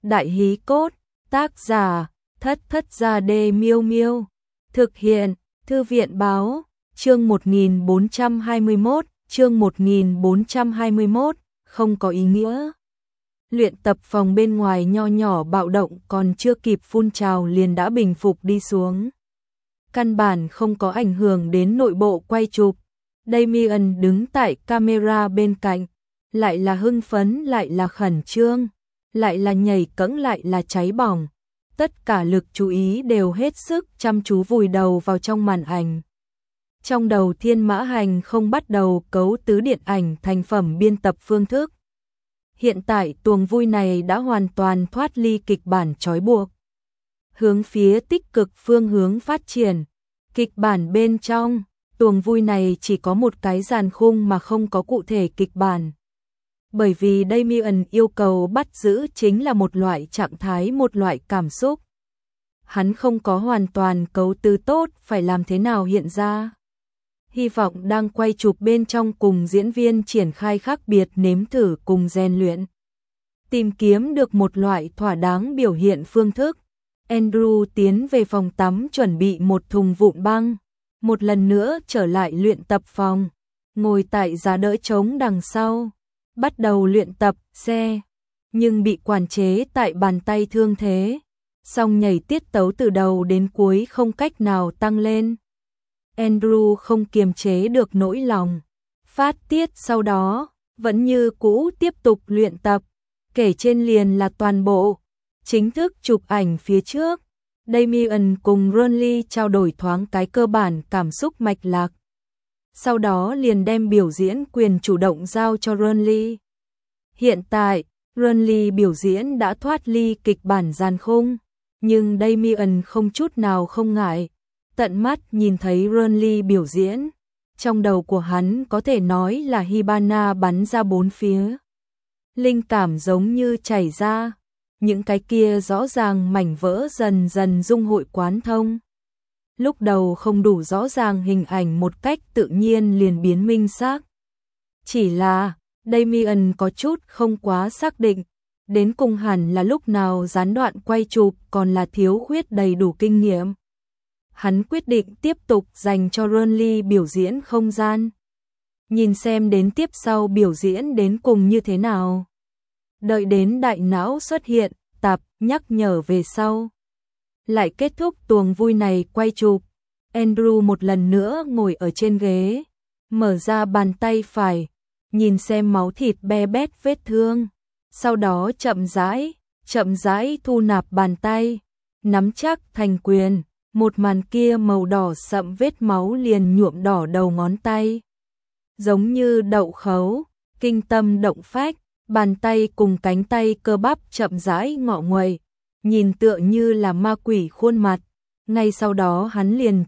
Đại hí cốt, tác giả, Thất Thất Gia Đê Miêu Miêu. Thực hiện, Thư viện báo, chương 1421, không có ý nghĩa. Luyện tập phòng bên ngoài nho nhỏ bạo động còn chưa kịp phun trào liền đã bình phục đi xuống. Căn bản không có ảnh hưởng đến nội bộ quay chụp. Damien đứng tại camera bên cạnh, lại là hưng phấn, lại là khẩn trương, lại là nhảy cẫng, lại là cháy bỏng. Tất cả lực chú ý đều hết sức chăm chú vùi đầu vào trong màn ảnh. Trong đầu Thiên Mã Hành không bắt đầu cấu tứ điện ảnh thành phẩm biên tập phương thức. Hiện tại tuồng vui này đã hoàn toàn thoát ly kịch bản trói buộc. Hướng phía tích cực phương hướng phát triển. Kịch bản bên trong, tuồng vui này chỉ có một cái dàn khung mà không có cụ thể kịch bản. Bởi vì Damien yêu cầu bắt giữ chính là một loại trạng thái, một loại cảm xúc. Hắn không có hoàn toàn cấu tứ tốt, phải làm thế nào hiện ra. Hy vọng đang quay chụp bên trong cùng diễn viên triển khai khác biệt, nếm thử cùng rèn luyện. Tìm kiếm được một loại thỏa đáng biểu hiện phương thức. Andrew tiến về phòng tắm chuẩn bị một thùng vụn băng. Một lần nữa trở lại luyện tập phòng. Ngồi tại giá đỡ trống đằng sau. Bắt đầu luyện tập xe. Nhưng bị quản chế tại bàn tay thương thế. Song nhảy tiết tấu từ đầu đến cuối không cách nào tăng lên. Andrew không kiềm chế được nỗi lòng. Phát tiết sau đó, vẫn như cũ tiếp tục luyện tập. Kể trên liền là toàn bộ. Chính thức chụp ảnh phía trước. Damien cùng Ronly trao đổi thoáng cái cơ bản cảm xúc mạch lạc. Sau đó liền đem biểu diễn quyền chủ động giao cho Ronly. Hiện tại, Ronly biểu diễn đã thoát ly kịch bản gian khung. Nhưng Damien không chút nào không ngại. Tận mắt nhìn thấy Ronly biểu diễn. Trong đầu của hắn có thể nói là Hibana bắn ra bốn phía. Linh cảm giống như chảy ra. Những cái kia rõ ràng mảnh vỡ dần dần dung hội quán thông. Lúc đầu không đủ rõ ràng hình ảnh một cách tự nhiên liền biến minh xác. Chỉ là, Damien có chút không quá xác định. Đến cùng hẳn là lúc nào gián đoạn quay chụp còn là thiếu khuyết đầy đủ kinh nghiệm. Hắn quyết định tiếp tục dành cho Ronly biểu diễn không gian. Nhìn xem đến tiếp sau biểu diễn đến cùng như thế nào. Đợi đến đại não xuất hiện, tập nhắc nhở về sau. Lại kết thúc tuồng vui này quay chụp. Andrew một lần nữa ngồi ở trên ghế. Mở ra bàn tay phải. Nhìn xem máu thịt be bét vết thương. Sau đó chậm rãi thu nạp bàn tay. Nắm chắc thành quyền. Một màn kia màu đỏ sậm vết máu liền nhuộm đỏ đầu ngón tay. Giống như đậu khấu, kinh tâm động phách, bàn tay cùng cánh tay cơ bắp chậm rãi ngọ nguậy, nhìn tựa như là ma quỷ khuôn mặt. Ngay sau đó hắn liền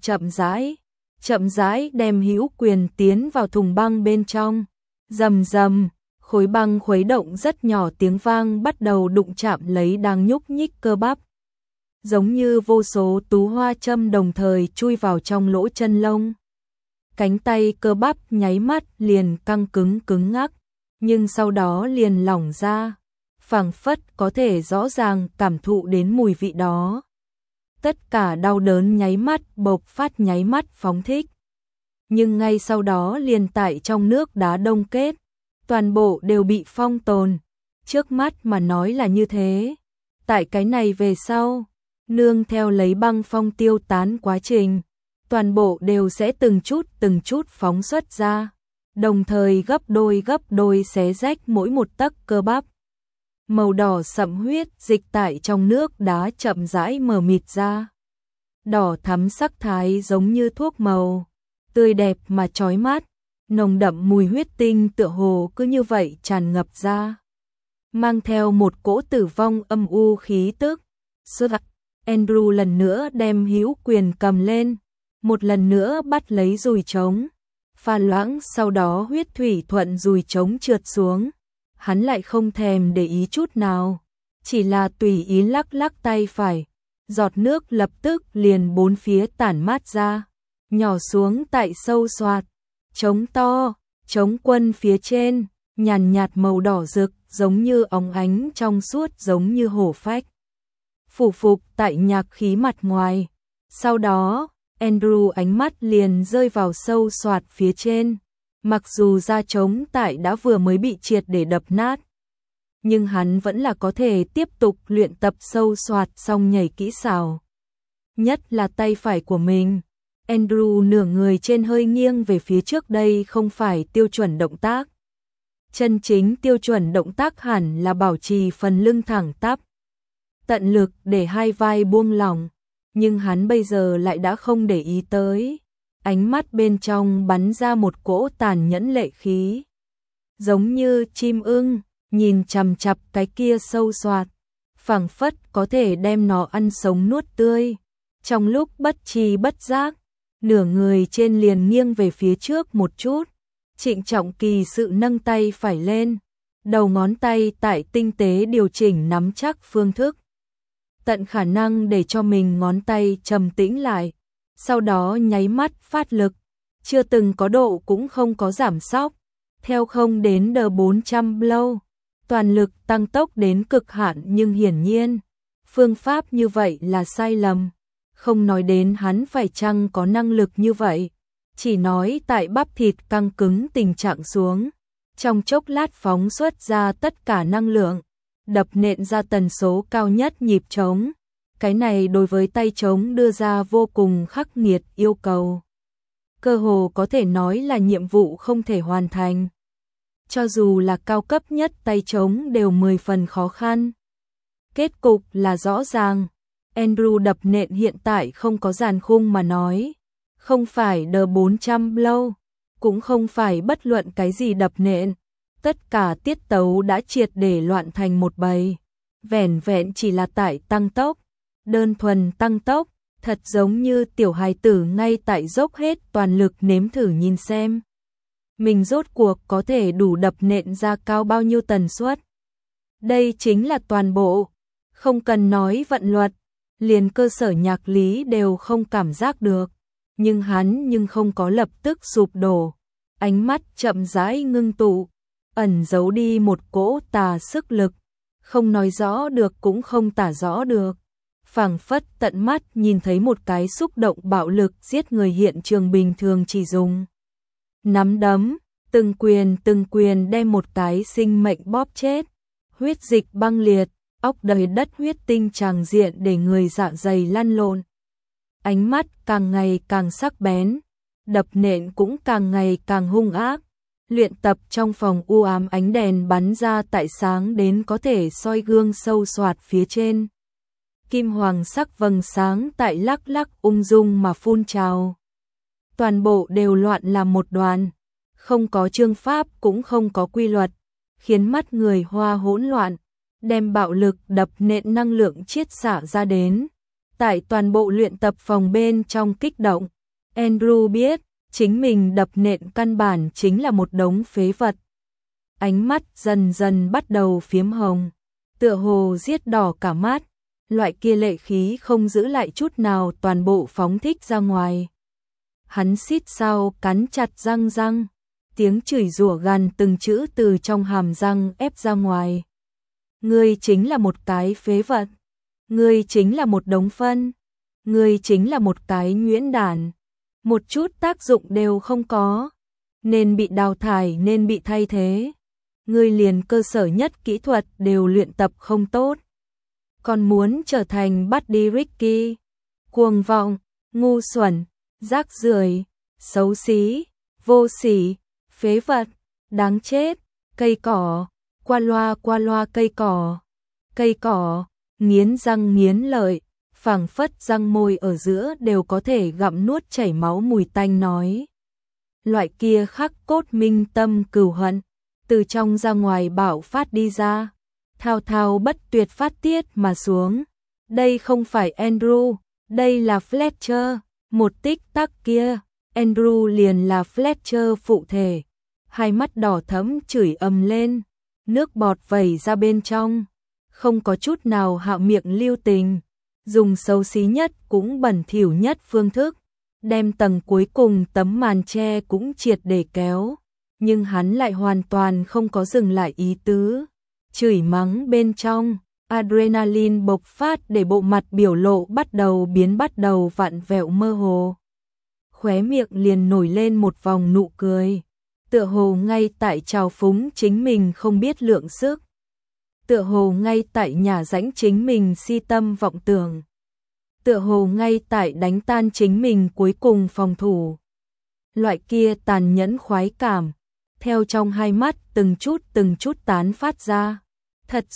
chậm rãi đem hữu quyền tiến vào thùng băng bên trong. Rầm rầm, khối băng khuấy động rất nhỏ, tiếng vang bắt đầu đụng chạm lấy đang nhúc nhích cơ bắp. Giống như vô số tú hoa châm đồng thời chui vào trong lỗ chân lông. Cánh tay cơ bắp nháy mắt liền căng cứng ngắc, nhưng sau đó liền lỏng ra, phảng phất có thể rõ ràng cảm thụ đến mùi vị đó. Tất cả đau đớn nháy mắt bộc phát, nháy mắt phóng thích. Nhưng ngay sau đó liền tại trong nước đá đông kết, toàn bộ đều bị phong tồn. Trước mắt mà nói là như thế. Tại cái này về sau, nương theo lấy băng phong tiêu tán quá trình, toàn bộ đều sẽ từng chút phóng xuất ra, đồng thời gấp đôi xé rách mỗi một tấc cơ bắp. Màu đỏ sậm huyết dịch tại trong nước đá chậm rãi mờ mịt ra. Đỏ thắm sắc thái giống như thuốc màu, tươi đẹp mà chói mắt, nồng đậm mùi huyết tinh tựa hồ cứ như vậy tràn ngập ra. Mang theo một cỗ tử vong âm u khí tức. Andrew lần nữa đem hữu quyền cầm lên, một lần nữa bắt lấy dùi trống. Pha loãng sau đó huyết thủy thuận dùi trống trượt xuống. Hắn lại không thèm để ý chút nào, chỉ là tùy ý lắc tay phải. Giọt nước lập tức liền bốn phía tản mát ra, nhỏ xuống tại sâu xoạt. Trống to, trống quân phía trên, nhàn nhạt màu đỏ rực giống như óng ánh trong suốt giống như hổ phách. Phủ phục tại nhạc khí mặt ngoài. Sau đó, Andrew ánh mắt liền rơi vào sâu xoạt phía trên. Mặc dù da trống tại đã vừa mới bị triệt để đập nát, nhưng hắn vẫn là có thể tiếp tục luyện tập sâu xoạt xong nhảy kỹ xảo. Nhất là tay phải của mình. Andrew nửa người trên hơi nghiêng về phía trước, đây không phải tiêu chuẩn động tác. Chân chính tiêu chuẩn động tác hẳn là bảo trì phần lưng thẳng tắp, tận lực để hai vai buông lỏng, nhưng hắn bây giờ lại đã không để ý tới. Ánh mắt bên trong bắn ra một cỗ tàn nhẫn lệ khí, giống như chim ưng nhìn chằm chằm cái kia sâu xoạt, phảng phất có thể đem nó ăn sống nuốt tươi. Trong lúc bất tri bất giác, nửa người trên liền nghiêng về phía trước một chút, trịnh trọng kỳ sự nâng tay phải lên, đầu ngón tay tại tinh tế điều chỉnh nắm chắc phương thức, tận khả năng để cho mình ngón tay trầm tĩnh lại, sau đó nháy mắt phát lực, chưa từng có độ cũng không có giảm sóc, theo không đến D400 blow, toàn lực tăng tốc đến cực hạn, nhưng hiển nhiên, phương pháp như vậy là sai lầm. Không nói đến hắn phải chăng có năng lực như vậy, chỉ nói tại bắp thịt căng cứng tình trạng xuống, trong chốc lát phóng xuất ra tất cả năng lượng, đập nện ra tần số cao nhất nhịp trống. Cái này đối với tay trống đưa ra vô cùng khắc nghiệt yêu cầu. Cơ hồ có thể nói là nhiệm vụ không thể hoàn thành. Cho dù là cao cấp nhất tay trống đều 10 phần khó khăn. Kết cục là rõ ràng. Andrew đập nện hiện tại không có dàn khung mà nói. Không phải D400 blow, cũng không phải bất luận cái gì đập nện. Tất cả tiết tấu đã triệt để loạn thành một bầy. Vẻn vẹn chỉ là tại tăng tốc. Đơn thuần tăng tốc, thật giống như tiểu hài tử ngay tại dốc hết toàn lực nếm thử nhìn xem. Mình rốt cuộc có thể đủ đập nện ra cao bao nhiêu tần suất. Đây chính là toàn bộ, không cần nói vận luật, liền cơ sở nhạc lý đều không cảm giác được. Nhưng hắn không có lập tức sụp đổ, ánh mắt chậm rãi ngưng tụ, ẩn giấu đi một cỗ tà sức lực, không nói rõ được cũng không tả rõ được. Phảng phất tận mắt nhìn thấy một cái xúc động bạo lực giết người hiện trường bình thường chỉ dùng nắm đấm, từng quyền đem một cái sinh mệnh bóp chết, huyết dịch băng liệt, óc đầy đất huyết tinh tràng diện để người dạ dày lăn lộn. Ánh mắt càng ngày càng sắc bén, đập nện cũng càng ngày càng hung ác. Luyện tập trong phòng u ám, ánh đèn bắn ra tại sáng đến có thể soi gương sâu xoạt phía trên. Kim hoàng sắc vầng sáng tại lắc lắc ung dung mà phun trào. Toàn bộ đều loạn làm một đoàn, không có chương pháp cũng không có quy luật, khiến mắt người hoa hỗn loạn, đem bạo lực đập nện năng lượng chiết xả ra đến. Tại toàn bộ luyện tập phòng bên trong kích động, Andrew biết, chính mình đập nện căn bản chính là một đống phế vật. Ánh mắt dần dần bắt đầu phiếm hồng, tựa hồ giết đỏ cả mắt. Loại kia lệ khí không giữ lại chút nào toàn bộ phóng thích ra ngoài. Hắn xít sao cắn chặt răng, tiếng chửi rủa gằn từng chữ từ trong hàm răng ép ra ngoài. Ngươi chính là một cái phế vật. Ngươi chính là một đống phân. Ngươi chính là một cái nhuyễn đản. Một chút tác dụng đều không có. Nên bị đào thải, nên bị thay thế. Ngươi liền cơ sở nhất kỹ thuật đều luyện tập không tốt. Còn muốn trở thành Buddy Ricky, cuồng vọng, ngu xuẩn, rác rưởi, xấu xí, vô sỉ, phế vật, đáng chết, cây cỏ, qua loa cây cỏ, nghiến răng nghiến lợi, phảng phất răng môi ở giữa đều có thể gặm nuốt chảy máu mùi tanh nói. Loại kia khắc cốt minh tâm cừu hận, từ trong ra ngoài bạo phát đi ra. Thao thao bất tuyệt phát tiết mà xuống. Đây không phải Andrew, đây là Fletcher. Một tích tắc kia, Andrew liền là Fletcher phụ thể. Hai mắt đỏ thẫm chửi ầm lên, nước bọt vẩy ra bên trong, không có chút nào hạo miệng lưu tình, dùng xấu xí nhất cũng bẩn thỉu nhất phương thức, đem tầng cuối cùng tấm màn che cũng triệt để kéo, nhưng hắn lại hoàn toàn không có dừng lại ý tứ. chửi mắng bên trong, adrenaline bộc phát để bộ mặt biểu lộ bắt đầu vặn vẹo mơ hồ. Khóe miệng liền nổi lên một vòng nụ cười, tựa hồ ngay tại trào phúng chính mình không biết lượng sức, tựa hồ ngay tại nhả rãnh chính mình si tâm vọng tưởng, tựa hồ ngay tại đánh tan chính mình cuối cùng phòng thủ. Loại kia tàn nhẫn khoái cảm, theo trong hai mắt từng chút tán phát ra, thật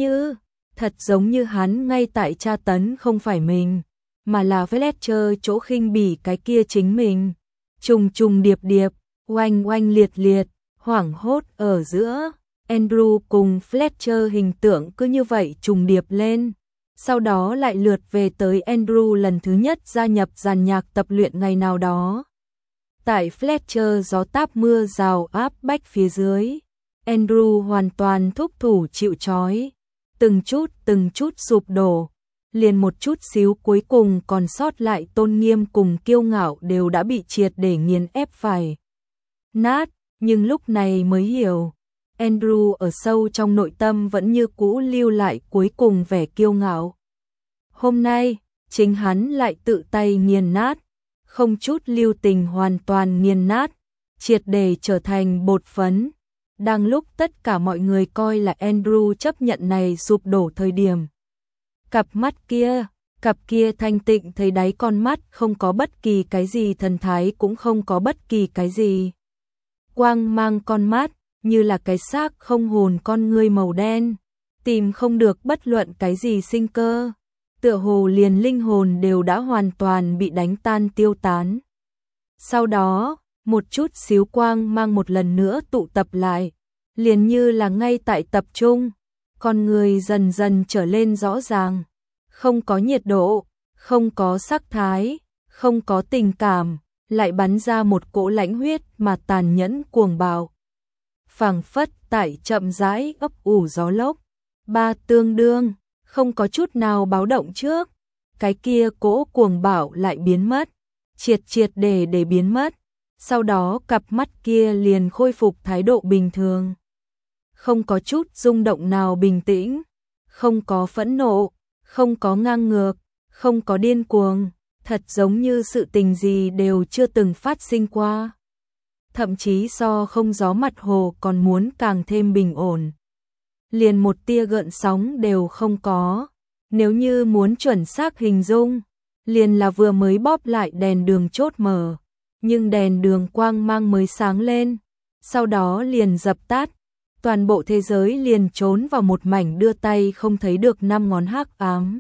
giống như hắn ngay tại tra tấn không phải mình, mà là Fletcher chỗ khinh bỉ cái kia chính mình. Trùng điệp, oanh liệt, hoảng hốt ở giữa, Andrew cùng Fletcher hình tượng cứ như vậy trùng điệp lên. Sau đó lại lượt về tới Andrew lần thứ nhất gia nhập dàn nhạc tập luyện ngày nào đó. Tại Fletcher gió táp mưa rào áp bách phía dưới, Andrew hoàn toàn thúc thủ chịu trói, từng chút sụp đổ, liền một chút xíu cuối cùng còn sót lại tôn nghiêm cùng kiêu ngạo đều đã bị triệt để nghiền ép phải nát, nhưng lúc này mới hiểu, Andrew ở sâu trong nội tâm vẫn như cũ lưu lại cuối cùng vẻ kiêu ngạo. Hôm nay, chính hắn lại tự tay nghiền nát, không chút lưu tình hoàn toàn nghiền nát, triệt để trở thành bột phấn. Đang lúc tất cả mọi người coi là Andrew chấp nhận này sụp đổ thời điểm. Cặp kia thanh tịnh thấy đáy con mắt không có bất kỳ cái gì thần thái, cũng không có bất kỳ cái gì quang mang con mắt, như là cái xác không hồn con ngươi màu đen, tìm không được bất luận cái gì sinh cơ, tựa hồ liền linh hồn đều đã hoàn toàn bị đánh tan tiêu tán. Sau đó, một chút xíu quang mang một lần nữa tụ tập lại, liền như là ngay tại tập trung, con người dần dần trở lên rõ ràng, không có nhiệt độ, không có sắc thái, không có tình cảm, lại bắn ra một cỗ lãnh huyết mà tàn nhẫn cuồng bạo. Phảng phất tại chậm rãi ấp ủ gió lốc, tương đương, không có chút nào báo động trước, cái kia cỗ cuồng bạo lại biến mất, triệt để biến mất, sau đó cặp mắt kia liền khôi phục thái độ bình thường. Không có chút rung động nào, bình tĩnh, không có phẫn nộ, không có ngang ngược, không có điên cuồng, thật giống như sự tình gì đều chưa từng phát sinh qua. Thậm chí so không gió mặt hồ còn muốn càng thêm bình ổn. Liền một tia gợn sóng đều không có, nếu như muốn chuẩn xác hình dung, liền là vừa mới bóp lại đèn đường chốt mở, nhưng đèn đường quang mang mới sáng lên, sau đó liền dập tắt, toàn bộ thế giới liền trốn vào một mảnh đưa tay không thấy được năm ngón hắc ám.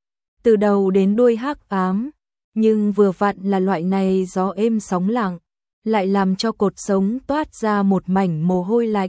Từ đầu đến đuôi hắc ám, nhưng vừa vặn là loại này gió êm sóng lặng, lại làm cho cột sống toát ra một mảnh mồ hôi lạnh.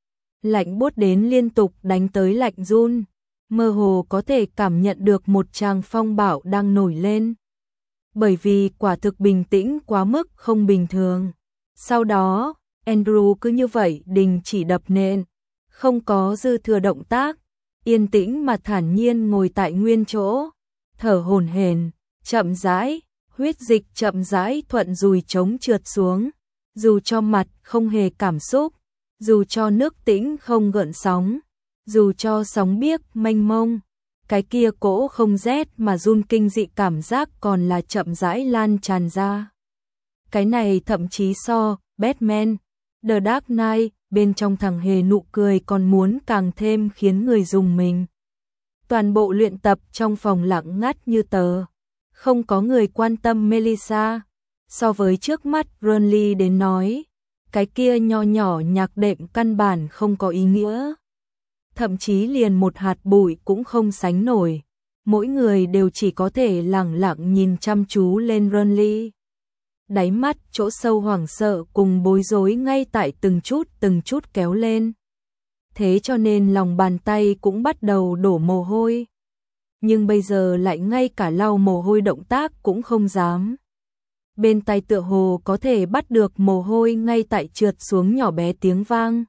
Lạnh buốt đến liên tục đánh tới lạnh run, mơ hồ có thể cảm nhận được một tràng phong bão đang nổi lên. Bởi vì quả thực bình tĩnh quá mức không bình thường. Sau đó, Andrew cứ như vậy đình chỉ đập nện, không có dư thừa động tác, yên tĩnh mà thản nhiên ngồi tại nguyên chỗ, thở hổn hển, chậm rãi, huyết dịch chậm rãi thuận dùi trống trượt xuống, dù cho mặt không hề cảm xúc, dù cho nước tĩnh không gợn sóng, dù cho sóng biếc mênh mông, cái kia cỗ không rét mà run kinh dị cảm giác còn là chậm rãi lan tràn ra. Cái này thậm chí so Batman, The Dark Knight, bên trong thằng hề nụ cười còn muốn càng thêm khiến người dùng mình. Toàn bộ luyện tập trong phòng lặng ngắt như tờ, không có người quan tâm Melissa. So với trước mắt Ronly đến nói, cái kia nho nhỏ nhạc đệm căn bản không có ý nghĩa. Thậm chí liền một hạt bụi cũng không sánh nổi. Mỗi người đều chỉ có thể lẳng lặng nhìn chăm chú lên Ronly. Đáy mắt chỗ sâu hoảng sợ cùng bối rối ngay tại từng chút kéo lên. Thế cho nên lòng bàn tay cũng bắt đầu đổ mồ hôi. Nhưng bây giờ lại ngay cả lau mồ hôi động tác cũng không dám. Bên tay tựa hồ có thể bắt được mồ hôi ngay tại trượt xuống nhỏ bé tiếng vang.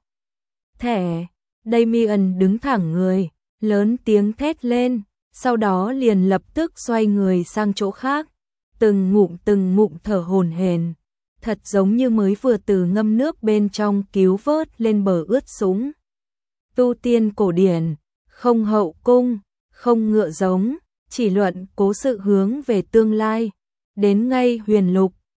Thẻ, Damien đứng thẳng người, lớn tiếng thét lên, sau đó liền lập tức xoay người sang chỗ khác, từng ngụm thở hổn hển, thật giống như mới vừa từ ngâm nước bên trong cứu vớt lên bờ ướt sũng. Tu tiên cổ điển, không hậu cung, không ngựa giống, chỉ luận cố sự hướng về tương lai. Đến ngay huyền lục,